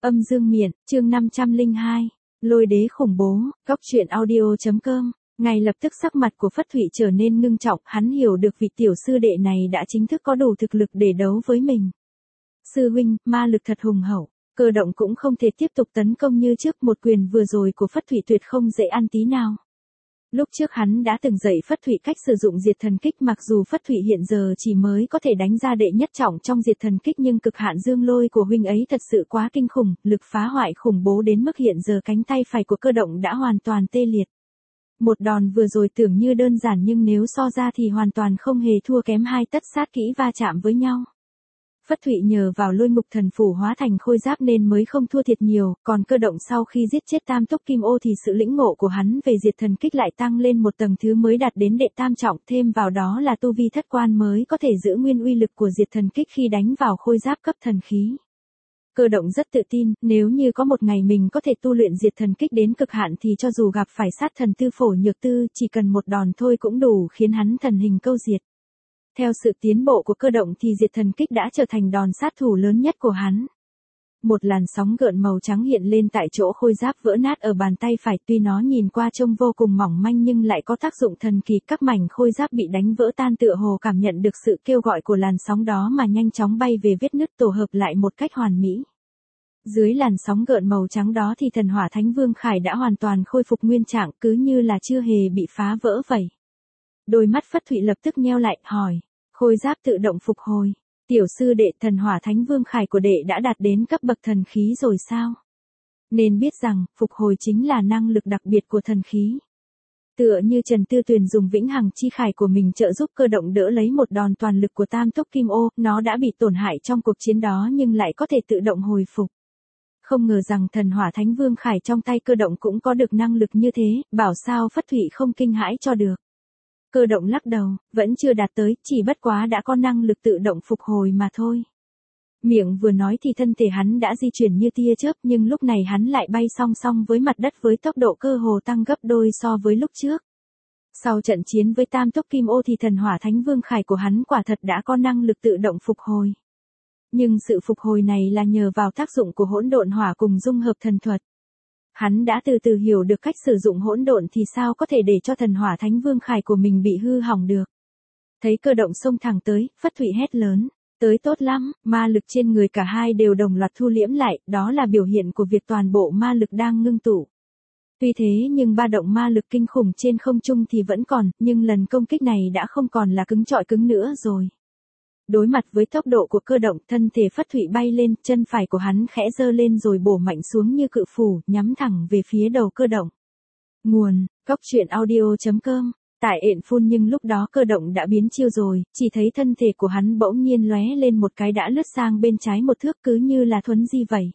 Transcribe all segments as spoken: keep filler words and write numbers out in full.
Âm dương miện, chương năm trăm lẻ hai, lôi đế khủng bố, góc truyện audio.com. Ngay lập tức sắc mặt của Phất Thụy trở nên ngưng trọng, hắn hiểu được vị tiểu sư đệ này đã chính thức có đủ thực lực để đấu với mình. Sư huynh, ma lực thật hùng hậu, Cơ Động cũng không thể tiếp tục tấn công như trước, một quyền vừa rồi của Phất Thụy tuyệt không dễ ăn tí nào. Lúc trước hắn đã từng dạy Phất Thụy cách sử dụng diệt thần kích, mặc dù Phất Thụy hiện giờ chỉ mới có thể đánh ra đệ nhất trọng trong diệt thần kích, nhưng cực hạn dương lôi của huynh ấy thật sự quá kinh khủng, lực phá hoại khủng bố đến mức hiện giờ cánh tay phải của Cơ Động đã hoàn toàn tê liệt. Một đòn vừa rồi tưởng như đơn giản nhưng nếu so ra thì hoàn toàn không hề thua kém hai tất sát kỹ va chạm với nhau. Phất Thụy nhờ vào lôi ngục thần phủ hóa thành khôi giáp nên mới không thua thiệt nhiều, còn Cơ Động sau khi giết chết tam túc kim ô thì sự lĩnh ngộ của hắn về diệt thần kích lại tăng lên một tầng thứ mới, đạt đến đệ tam trọng, thêm vào đó là tu vi thất quan mới có thể giữ nguyên uy lực của diệt thần kích khi đánh vào khôi giáp cấp thần khí. Cơ Động rất tự tin, nếu như có một ngày mình có thể tu luyện diệt thần kích đến cực hạn thì cho dù gặp phải sát thần tư Phổ Nhược Tư, chỉ cần một đòn thôi cũng đủ khiến hắn thần hình câu diệt. Theo sự tiến bộ của Cơ Động thì diệt thần kích đã trở thành đòn sát thủ lớn nhất của hắn. Một làn sóng gợn màu trắng hiện lên tại chỗ khôi giáp vỡ nát ở bàn tay phải, tuy nó nhìn qua trông vô cùng mỏng manh nhưng lại có tác dụng thần kỳ, các mảnh khôi giáp bị đánh vỡ tan tựa hồ cảm nhận được sự kêu gọi của làn sóng đó mà nhanh chóng bay về vết nứt, tổ hợp lại một cách hoàn mỹ. Dưới làn sóng gợn màu trắng đó thì thần hỏa thánh vương Khải đã hoàn toàn khôi phục nguyên trạng, cứ như là chưa hề bị phá vỡ vậy. Đôi mắt Phất Thụy lập tức nheo lại, hỏi, khôi giáp tự động phục hồi. Tiểu sư đệ, thần hỏa thánh vương Khải của đệ đã đạt đến cấp bậc thần khí rồi sao? Nên biết rằng, phục hồi chính là năng lực đặc biệt của thần khí. Tựa như Trần Tư Tuyền dùng vĩnh hằng chi khải của mình trợ giúp Cơ Động đỡ lấy một đòn toàn lực của tam túc kim ô, nó đã bị tổn hại trong cuộc chiến đó nhưng lại có thể tự động hồi phục. Không ngờ rằng thần hỏa thánh vương Khải trong tay Cơ Động cũng có được năng lực như thế, bảo sao Phất Thụy không kinh hãi cho được. Cơ Động lắc đầu, vẫn chưa đạt tới, chỉ bất quá đã có năng lực tự động phục hồi mà thôi. Miệng vừa nói thì thân thể hắn đã di chuyển như tia chớp, nhưng lúc này hắn lại bay song song với mặt đất với tốc độ cơ hồ tăng gấp đôi so với lúc trước. Sau trận chiến với tam túc kim ô thì thần hỏa thánh vương Khải của hắn quả thật đã có năng lực tự động phục hồi. Nhưng sự phục hồi này là nhờ vào tác dụng của hỗn độn hỏa cùng dung hợp thần thuật. Hắn đã từ từ hiểu được cách sử dụng hỗn độn thì sao có thể để cho thần hỏa thánh vương Khải của mình bị hư hỏng được. Thấy Cơ Động xông thẳng tới, Phất Thụy hét lớn, tới tốt lắm, ma lực trên người cả hai đều đồng loạt thu liễm lại, đó là biểu hiện của việc toàn bộ ma lực đang ngưng tụ. Tuy thế nhưng ba động ma lực kinh khủng trên không trung thì vẫn còn, nhưng lần công kích này đã không còn là cứng trọi cứng nữa rồi. Đối mặt với tốc độ của Cơ Động, thân thể Phất Thụy bay lên, chân phải của hắn khẽ giơ lên rồi bổ mạnh xuống như cự phủ, nhắm thẳng về phía đầu Cơ Động. Nguồn, góc truyện audio.com, tại ện phun. Nhưng lúc đó Cơ Động đã biến chiêu rồi, chỉ thấy thân thể của hắn bỗng nhiên lóe lên một cái đã lướt sang bên trái một thước, cứ như là thuấn di vậy.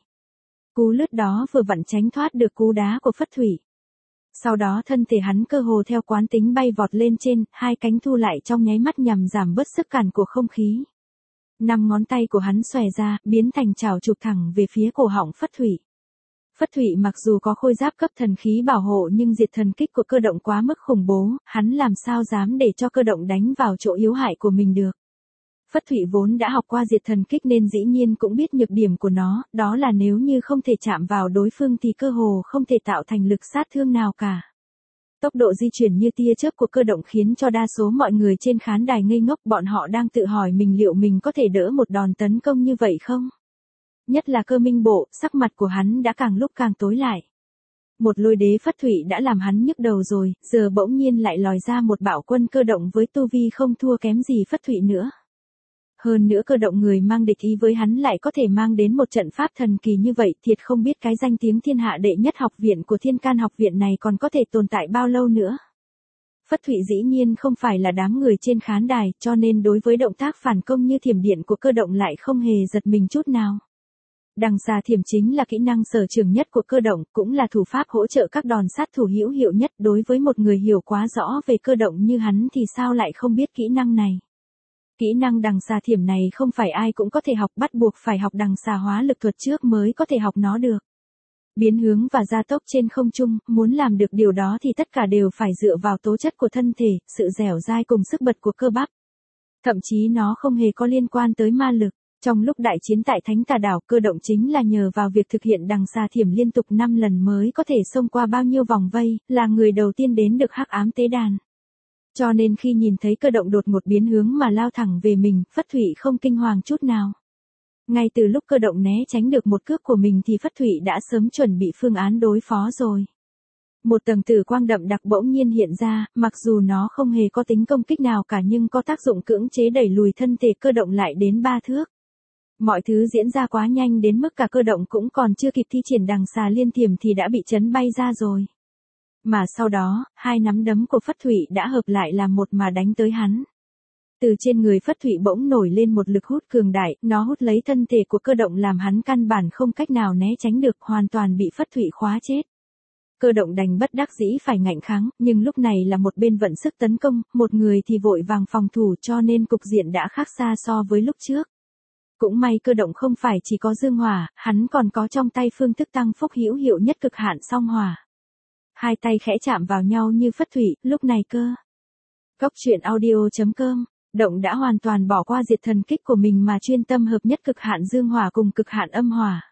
Cú lướt đó vừa vặn tránh thoát được cú đá của Phất Thụy. Sau đó thân thể hắn cơ hồ theo quán tính bay vọt lên trên, hai cánh thu lại trong nháy mắt nhằm giảm bớt sức cản của không khí. Năm ngón tay của hắn xòe ra, biến thành chảo chụp thẳng về phía cổ họng Phất Thụy. Phất Thụy mặc dù có khôi giáp cấp thần khí bảo hộ nhưng diệt thần kích của Cơ Động quá mức khủng bố, hắn làm sao dám để cho Cơ Động đánh vào chỗ yếu hại của mình được. Phất Thụy vốn đã học qua diệt thần kích nên dĩ nhiên cũng biết nhược điểm của nó, đó là nếu như không thể chạm vào đối phương thì cơ hồ không thể tạo thành lực sát thương nào cả. Tốc độ di chuyển như tia chớp của Cơ Động khiến cho đa số mọi người trên khán đài ngây ngốc, bọn họ đang tự hỏi mình liệu mình có thể đỡ một đòn tấn công như vậy không? Nhất là Cơ Minh Bộ, sắc mặt của hắn đã càng lúc càng tối lại. Một lôi đế Phất Thụy đã làm hắn nhức đầu rồi, giờ bỗng nhiên lại lòi ra một bạo quân Cơ Động với tu vi không thua kém gì Phất Thụy nữa. Hơn nữa Cơ Động người mang địch ý với hắn lại có thể mang đến một trận pháp thần kỳ như vậy, thiệt không biết cái danh tiếng thiên hạ đệ nhất học viện của Thiên Can học viện này còn có thể tồn tại bao lâu nữa. Phất Thụy dĩ nhiên không phải là đám người trên khán đài, cho nên đối với động tác phản công như thiểm điện của Cơ Động lại không hề giật mình chút nào. Đằng xà thiểm chính là kỹ năng sở trường nhất của Cơ Động, cũng là thủ pháp hỗ trợ các đòn sát thủ hữu hiệu nhất. Đối với một người hiểu quá rõ về Cơ Động như hắn thì sao lại không biết kỹ năng này. Kỹ năng đằng xà thiểm này không phải ai cũng có thể học, bắt buộc phải học đằng xà hóa lực thuật trước mới có thể học nó được. Biến hướng và gia tốc trên không trung, muốn làm được điều đó thì tất cả đều phải dựa vào tố chất của thân thể, sự dẻo dai cùng sức bật của cơ bắp. Thậm chí nó không hề có liên quan tới ma lực. Trong lúc đại chiến tại Thánh Tà Đảo, Cơ Động chính là nhờ vào việc thực hiện đằng xà thiểm liên tục năm lần mới có thể xông qua bao nhiêu vòng vây, là người đầu tiên đến được Hắc Ám Tế Đàn. Cho nên khi nhìn thấy Cơ Động đột ngột biến hướng mà lao thẳng về mình, Phất Thụy không kinh hoàng chút nào. Ngay từ lúc Cơ Động né tránh được một cước của mình thì Phất Thụy đã sớm chuẩn bị phương án đối phó rồi. Một tầng tử quang đậm đặc bỗng nhiên hiện ra, mặc dù nó không hề có tính công kích nào cả nhưng có tác dụng cưỡng chế đẩy lùi thân thể Cơ Động lại đến ba thước. Mọi thứ diễn ra quá nhanh đến mức cả Cơ Động cũng còn chưa kịp thi triển đằng xà liên thiểm thì đã bị chấn bay ra rồi. Mà sau đó, hai nắm đấm của Phất Thụy đã hợp lại làm một mà đánh tới hắn. Từ trên người Phất Thụy bỗng nổi lên một lực hút cường đại, nó hút lấy thân thể của Cơ Động làm hắn căn bản không cách nào né tránh được, hoàn toàn bị Phất Thụy khóa chết. Cơ Động đành bất đắc dĩ phải ngạnh kháng, nhưng lúc này là một bên vận sức tấn công, một người thì vội vàng phòng thủ, cho nên cục diện đã khác xa so với lúc trước. Cũng may Cơ Động không phải chỉ có dương hỏa, hắn còn có trong tay phương thức tăng phúc hữu hiệu nhất cực hạn song hỏa. Hai tay khẽ chạm vào nhau như Phất Thụy, lúc này Cơ Góc truyện audio chấm com, Động đã hoàn toàn bỏ qua diệt thần kích của mình mà chuyên tâm hợp nhất cực hạn dương hỏa cùng cực hạn âm hỏa.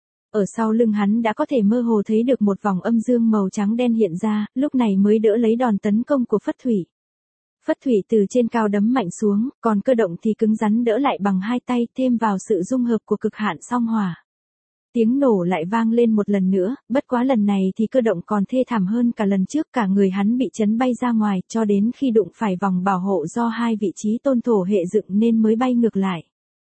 Ở sau lưng hắn đã có thể mơ hồ thấy được một vòng âm dương màu trắng đen hiện ra, lúc này mới đỡ lấy đòn tấn công của Phất Thụy. Phất Thụy từ trên cao đấm mạnh xuống, còn Cơ Động thì cứng rắn đỡ lại bằng hai tay, thêm vào sự dung hợp của cực hạn song hỏa. Tiếng nổ lại vang lên một lần nữa, bất quá lần này thì Cơ Động còn thê thảm hơn cả lần trước, cả người hắn bị chấn bay ra ngoài, cho đến khi đụng phải vòng bảo hộ do hai vị trí tôn thổ hệ dựng nên mới bay ngược lại.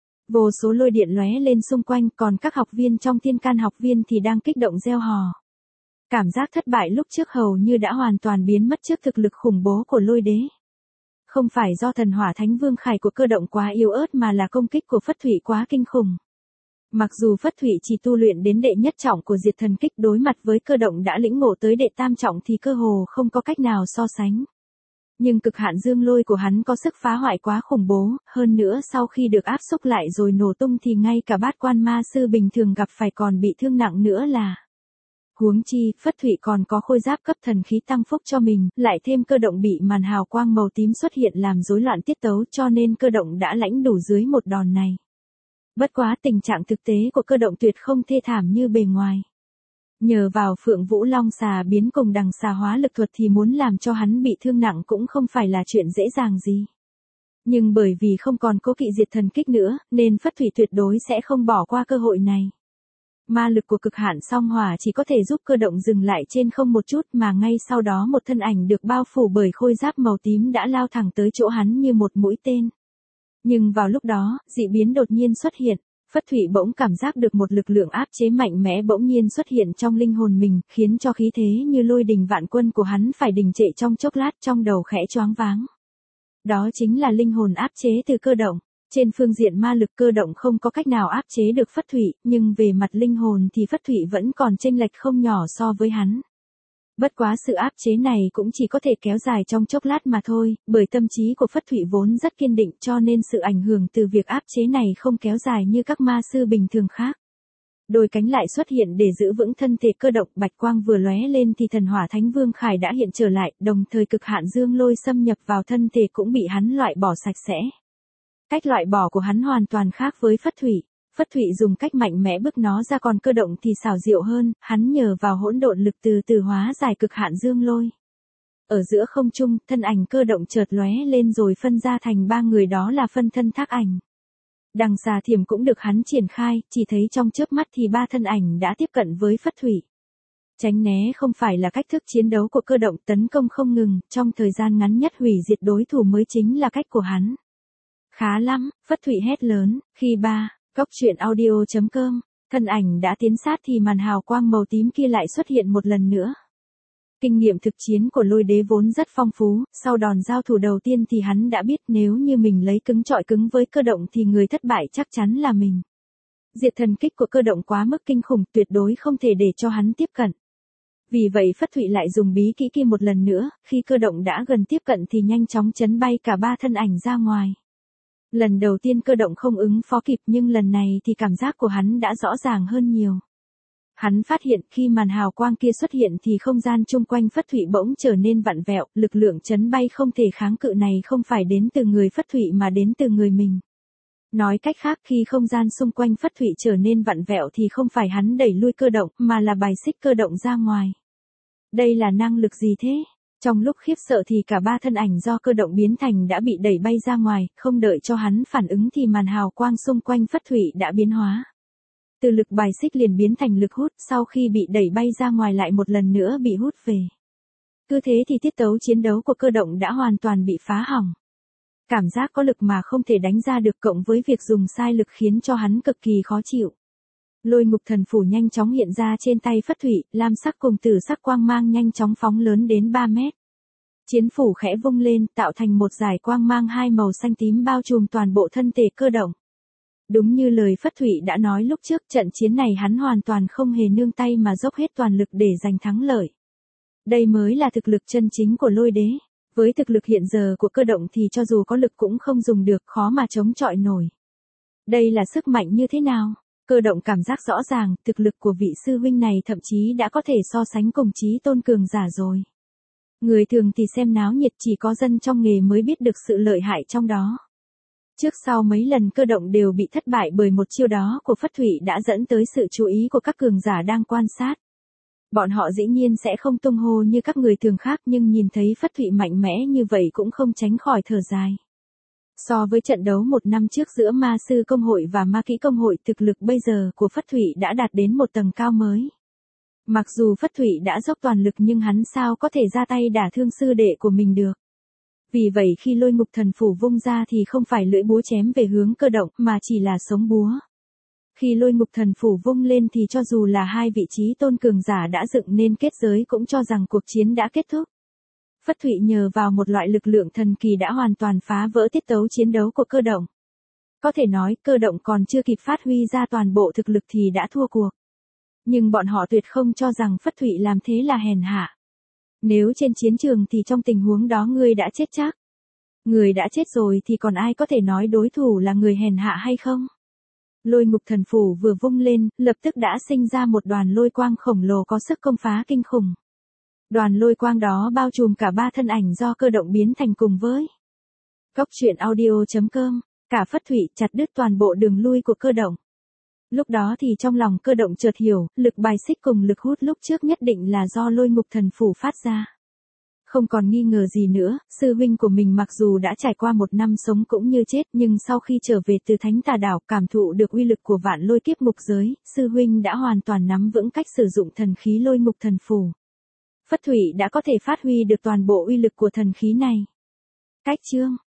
Vô số lôi điện lóe lên xung quanh, còn các học viên trong Thiên Can học viên thì đang kích động reo hò. Cảm giác thất bại lúc trước hầu như đã hoàn toàn biến mất trước thực lực khủng bố của Lôi Đế. Không phải do thần hỏa thánh vương khải của Cơ Động quá yếu ớt mà là công kích của Phất Thụy quá kinh khủng. Mặc dù Phất Thụy chỉ tu luyện đến đệ nhất trọng của diệt thần kích, đối mặt với Cơ Động đã lĩnh ngộ tới đệ tam trọng thì cơ hồ không có cách nào so sánh. Nhưng cực hạn dương lôi của hắn có sức phá hoại quá khủng bố, hơn nữa sau khi được áp xúc lại rồi nổ tung thì ngay cả bát quan ma sư bình thường gặp phải còn bị thương nặng nữa là. Huống chi, Phất Thụy còn có khôi giáp cấp thần khí tăng phúc cho mình, lại thêm Cơ Động bị màn hào quang màu tím xuất hiện làm rối loạn tiết tấu, cho nên Cơ Động đã lãnh đủ dưới một đòn này. Bất quá tình trạng thực tế của Cơ Động tuyệt không thê thảm như bề ngoài. Nhờ vào Phượng Vũ Long xà biến cùng đằng xà hóa lực thuật thì muốn làm cho hắn bị thương nặng cũng không phải là chuyện dễ dàng gì. Nhưng bởi vì không còn cố kỵ diệt thần kích nữa, nên Phất Thụy tuyệt đối sẽ không bỏ qua cơ hội này. Ma lực của cực hạn song hỏa chỉ có thể giúp Cơ Động dừng lại trên không một chút, mà ngay sau đó một thân ảnh được bao phủ bởi khôi giáp màu tím đã lao thẳng tới chỗ hắn như một mũi tên. Nhưng vào lúc đó, dị biến đột nhiên xuất hiện. Phất Thụy bỗng cảm giác được một lực lượng áp chế mạnh mẽ bỗng nhiên xuất hiện trong linh hồn mình, khiến cho khí thế như lôi đình vạn quân của hắn phải đình trệ trong chốc lát, trong đầu khẽ choáng váng. Đó chính là linh hồn áp chế từ Cơ Động. Trên phương diện ma lực Cơ Động không có cách nào áp chế được Phất Thụy, nhưng về mặt linh hồn thì Phất Thụy vẫn còn chênh lệch không nhỏ so với hắn. Bất quá sự áp chế này cũng chỉ có thể kéo dài trong chốc lát mà thôi, bởi tâm trí của Phất Thụy vốn rất kiên định, cho nên sự ảnh hưởng từ việc áp chế này không kéo dài như các ma sư bình thường khác. Đôi cánh lại xuất hiện để giữ vững thân thể Cơ Động, bạch quang vừa lóe lên thì thần hỏa thánh vương khải đã hiện trở lại, đồng thời cực hạn dương lôi xâm nhập vào thân thể cũng bị hắn loại bỏ sạch sẽ. Cách loại bỏ của hắn hoàn toàn khác với Phất Thụy. Phất Thụy dùng cách mạnh mẽ bức nó ra, còn Cơ Động thì xảo diệu hơn, hắn nhờ vào hỗn độn lực từ từ hóa giải cực hạn dương lôi. Ở giữa không trung, thân ảnh Cơ Động chợt lóe lên rồi phân ra thành ba người, đó là phân thân Thác Ảnh. Đằng xà thiểm cũng được hắn triển khai, chỉ thấy trong chớp mắt thì ba thân ảnh đã tiếp cận với Phất Thụy. Tránh né không phải là cách thức chiến đấu của Cơ Động, tấn công không ngừng, trong thời gian ngắn nhất hủy diệt đối thủ mới chính là cách của hắn. Khá lắm, Phất Thụy hét lớn, khi ba. Góc truyện audio chấm com, thân ảnh đã tiến sát thì màn hào quang màu tím kia lại xuất hiện một lần nữa. Kinh nghiệm thực chiến của Lôi Đế vốn rất phong phú, sau đòn giao thủ đầu tiên thì hắn đã biết nếu như mình lấy cứng chọi cứng với Cơ Động thì người thất bại chắc chắn là mình. Diệt thần kích của Cơ Động quá mức kinh khủng, tuyệt đối không thể để cho hắn tiếp cận. Vì vậy Phất Thụy lại dùng bí kỹ kia một lần nữa, khi Cơ Động đã gần tiếp cận thì nhanh chóng chấn bay cả ba thân ảnh ra ngoài. Lần đầu tiên Cơ Động không ứng phó kịp, nhưng lần này thì cảm giác của hắn đã rõ ràng hơn nhiều. Hắn phát hiện khi màn hào quang kia xuất hiện thì không gian chung quanh Phất Thụy bỗng trở nên vặn vẹo, lực lượng chấn bay không thể kháng cự này không phải đến từ người Phất Thụy mà đến từ người mình. Nói cách khác khi không gian xung quanh Phất Thụy trở nên vặn vẹo thì không phải hắn đẩy lui cơ động mà là bài xích cơ động ra ngoài. Đây là năng lực gì thế? Trong lúc khiếp sợ thì cả ba thân ảnh do cơ động biến thành đã bị đẩy bay ra ngoài, không đợi cho hắn phản ứng thì màn hào quang xung quanh Phất Thụy đã biến hóa. Từ lực bài xích liền biến thành lực hút, sau khi bị đẩy bay ra ngoài lại một lần nữa bị hút về. Cứ thế thì tiết tấu chiến đấu của cơ động đã hoàn toàn bị phá hỏng. Cảm giác có lực mà không thể đánh ra được cộng với việc dùng sai lực khiến cho hắn cực kỳ khó chịu. Lôi ngục thần phủ nhanh chóng hiện ra trên tay Phất Thụy, lam sắc cùng tử sắc quang mang nhanh chóng phóng lớn đến ba mét. Chiến phủ khẽ vung lên, tạo thành một dải quang mang hai màu xanh tím bao trùm toàn bộ thân thể cơ động. Đúng như lời Phất Thụy đã nói lúc trước, trận chiến này hắn hoàn toàn không hề nương tay mà dốc hết toàn lực để giành thắng lợi. Đây mới là thực lực chân chính của lôi đế. Với thực lực hiện giờ của cơ động thì cho dù có lực cũng không dùng được, khó mà chống chọi nổi. Đây là sức mạnh như thế nào? Cơ động cảm giác rõ ràng, thực lực của vị sư huynh này thậm chí đã có thể so sánh cùng chí tôn cường giả rồi. Người thường thì xem náo nhiệt, chỉ có dân trong nghề mới biết được sự lợi hại trong đó. Trước sau mấy lần cơ động đều bị thất bại bởi một chiêu đó của Phất Thụy đã dẫn tới sự chú ý của các cường giả đang quan sát. Bọn họ dĩ nhiên sẽ không tung hô như các người thường khác nhưng nhìn thấy Phất Thụy mạnh mẽ như vậy cũng không tránh khỏi thở dài. So với trận đấu một năm trước giữa ma sư công hội và ma kỹ công hội, thực lực bây giờ của Phất Thụy đã đạt đến một tầng cao mới. Mặc dù Phất Thụy đã dốc toàn lực nhưng hắn sao có thể ra tay đả thương sư đệ của mình được. Vì vậy khi lôi ngục thần phủ vung ra thì không phải lưỡi búa chém về hướng cơ động mà chỉ là sống búa. Khi lôi ngục thần phủ vung lên thì cho dù là hai vị trí tôn cường giả đã dựng nên kết giới cũng cho rằng cuộc chiến đã kết thúc. Phất Thụy nhờ vào một loại lực lượng thần kỳ đã hoàn toàn phá vỡ tiết tấu chiến đấu của cơ động. Có thể nói cơ động còn chưa kịp phát huy ra toàn bộ thực lực thì đã thua cuộc. Nhưng bọn họ tuyệt không cho rằng Phất Thụy làm thế là hèn hạ. Nếu trên chiến trường thì trong tình huống đó ngươi đã chết chắc. Người đã chết rồi thì còn ai có thể nói đối thủ là người hèn hạ hay không? Lôi ngục thần phủ vừa vung lên, lập tức đã sinh ra một đoàn lôi quang khổng lồ có sức công phá kinh khủng. Đoàn lôi quang đó bao trùm cả ba thân ảnh do cơ động biến thành cùng với. Cốc truyện audio chấm com, cả Phất Thụy chặt đứt toàn bộ đường lui của cơ động. Lúc đó thì trong lòng cơ động chợt hiểu, lực bài xích cùng lực hút lúc trước nhất định là do lôi ngục thần phủ phát ra. Không còn nghi ngờ gì nữa, sư huynh của mình mặc dù đã trải qua một năm sống cũng như chết nhưng sau khi trở về từ Thánh Tà Đảo cảm thụ được uy lực của vạn lôi kiếp ngục giới, sư huynh đã hoàn toàn nắm vững cách sử dụng thần khí lôi ngục thần phủ. Phất Thụy đã có thể phát huy được toàn bộ uy lực của thần khí này. Cách chương